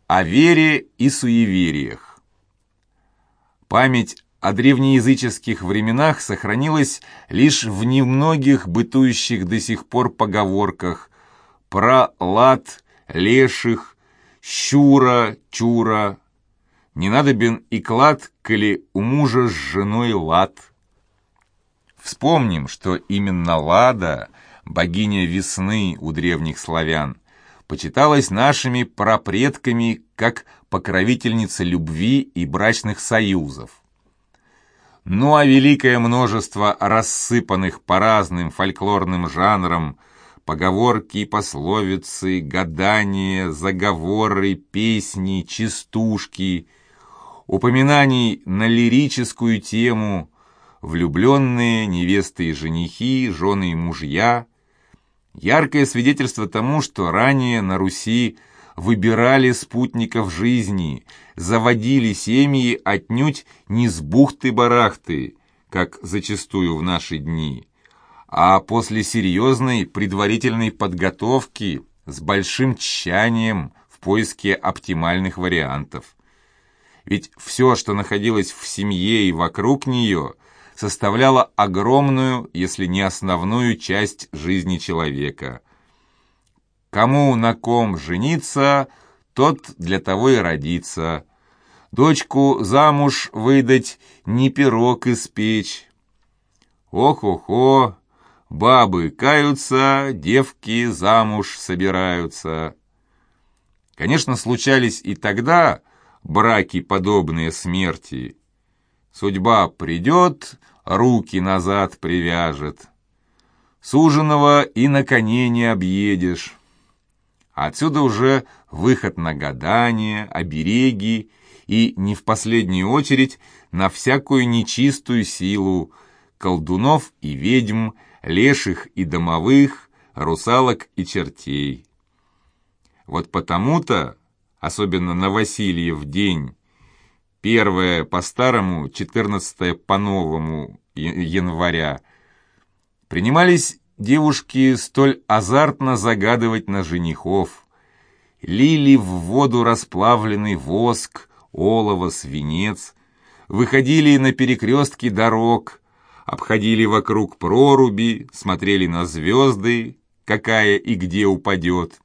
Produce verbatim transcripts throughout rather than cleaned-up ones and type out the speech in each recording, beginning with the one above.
О вере и суевериях. Память о древнеязыческих временах сохранилась лишь в немногих бытующих до сих пор поговорках про лад, леших, щура, чура. Не надобен и клад, коли у мужа с женой лад. Вспомним, что именно Лада, богиня весны у древних славян, почиталась нашими прапредками как покровительница любви и брачных союзов. Ну а великое множество рассыпанных по разным фольклорным жанрам поговорки, пословицы, гадания, заговоры, песни, частушки, упоминаний на лирическую тему, влюбленные, невесты и женихи, жены и мужья, яркое свидетельство тому, что ранее на Руси выбирали спутников жизни, заводили семьи отнюдь не с бухты-барахты, как зачастую в наши дни, а после серьезной предварительной подготовки с большим тщанием в поиске оптимальных вариантов. Ведь все, что находилось в семье и вокруг нее, составляло огромную, если не основную часть жизни человека. Кому на ком жениться, тот для того и родится. Дочку замуж выдать, не пирог испечь. Ох-охо, бабы каются, девки замуж собираются. Конечно, случались и тогда браки, подобные смерти. Судьба придет, руки назад привяжет. Суженого и на коне не объедешь. Отсюда уже выход на гадания, обереги и, не в последнюю очередь, на всякую нечистую силу колдунов и ведьм, леших и домовых, русалок и чертей. Вот потому-то, особенно на Васильев день, первое по-старому, четырнадцатое по-новому января, принимались девушки столь азартно загадывать на женихов, лили в воду расплавленный воск, олово, свинец, выходили на перекрестки дорог, обходили вокруг проруби, смотрели на звезды, какая и где упадет,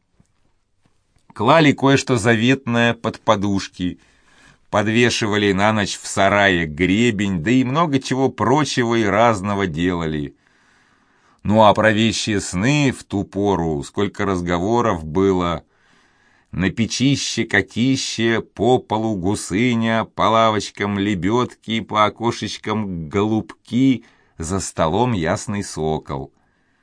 клали кое-что заветное под подушки, подвешивали на ночь в сарае гребень, да и много чего прочего и разного делали. Ну а про вещие сны в ту пору сколько разговоров было. На печище, котище, по полу гусыня, по лавочкам лебедки, по окошечкам голубки, за столом ясный сокол.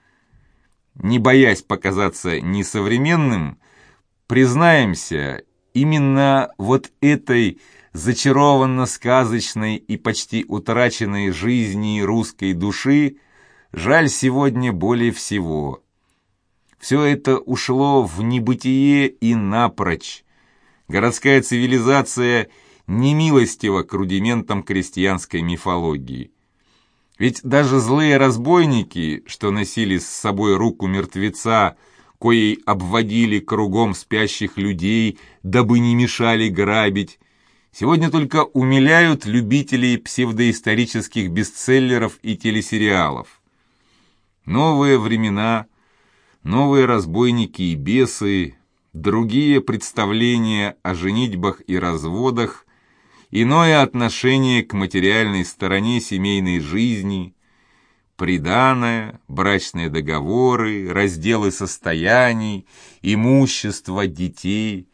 Не боясь показаться несовременным, признаемся, именно вот этой зачарованно-сказочной и почти утраченной жизни русской души жаль сегодня более всего. Все это ушло в небытие и напрочь. Городская цивилизация немилостива к рудиментам крестьянской мифологии. Ведь даже злые разбойники, что носили с собой руку мертвеца, коей обводили кругом спящих людей, дабы не мешали грабить, сегодня только умиляют любителей псевдоисторических бестселлеров и телесериалов. Новые времена, новые разбойники и бесы, другие представления о женитьбах и разводах, иное отношение к материальной стороне семейной жизни, приданое, брачные договоры, разделы состояний, имущество, детей.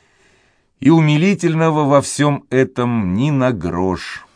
И умилительного во всем этом ни на грош.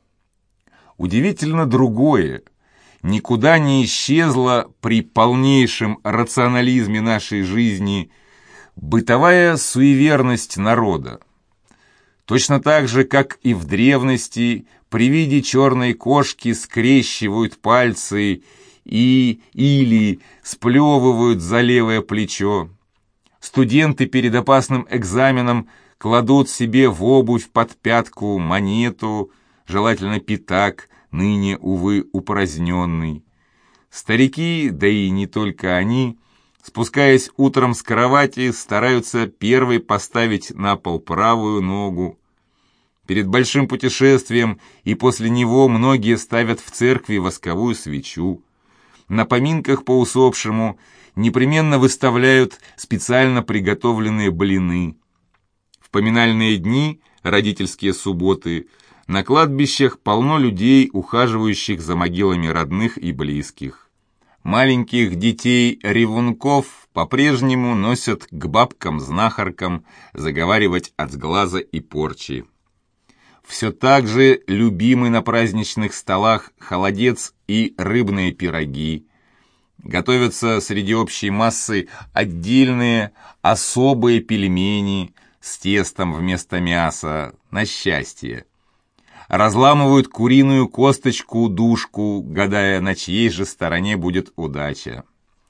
Удивительно другое. Никуда не исчезла при полнейшем рационализме нашей жизни бытовая суеверность народа. Точно так же, как и в древности, при виде черной кошки скрещивают пальцы и или сплевывают за левое плечо. Студенты перед опасным экзаменом кладут себе в обувь под пятку монету, желательно пятак, ныне, увы, упраздненный. Старики, да и не только они, спускаясь утром с кровати, стараются первой поставить на пол правую ногу. Перед большим путешествием и после него многие ставят в церкви восковую свечу. На поминках по усопшему непременно выставляют специально приготовленные блины. В поминальные дни, родительские субботы, на кладбищах полно людей, ухаживающих за могилами родных и близких. Маленьких детей-ревунков по-прежнему носят к бабкам-знахаркам заговаривать от сглаза и порчи. Все так же любимы на праздничных столах холодец и рыбные пироги. Готовятся среди общей массы отдельные особые пельмени с тестом вместо мяса на счастье. Разламывают куриную косточку-душку, гадая, на чьей же стороне будет удача.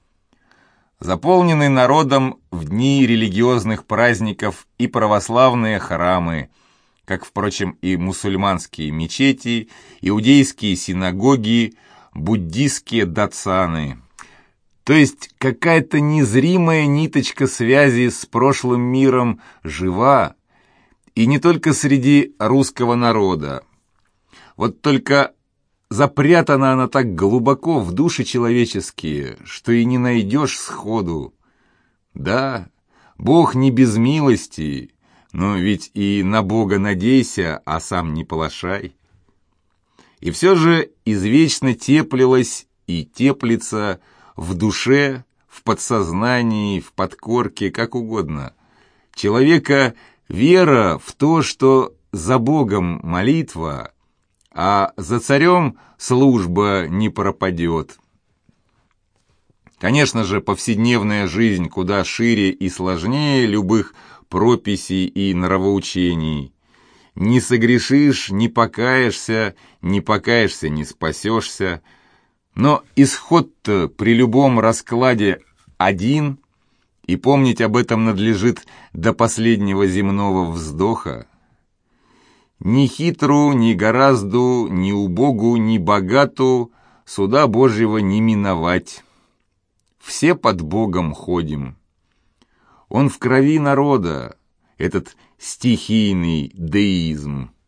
Заполнены народом в дни религиозных праздников и православные храмы, как, впрочем, и мусульманские мечети, иудейские синагоги, буддистские датсаны. То есть какая-то незримая ниточка связи с прошлым миром жива, и не только среди русского народа. Вот только запрятана она так глубоко в души человеческие, что и не найдешь сходу. Да, Бог не без милости, но ведь и на Бога надейся, а сам не полошай. И все же извечно теплилась и теплится в душе, в подсознании, в подкорке, как угодно. Человека вера в то, что за Богом молитва, а за царем служба не пропадет. Конечно же, повседневная жизнь куда шире и сложнее любых прописей и нравоучений. Не согрешишь, не покаешься, не покаешься, не спасешься. Но исход-то при любом раскладе один, и помнить об этом надлежит до последнего земного вздоха. Ни хитру, ни горазду, ни убогу, ни богату суда Божьего не миновать. Все под Богом ходим. Он в крови народа, этот стихийный деизм.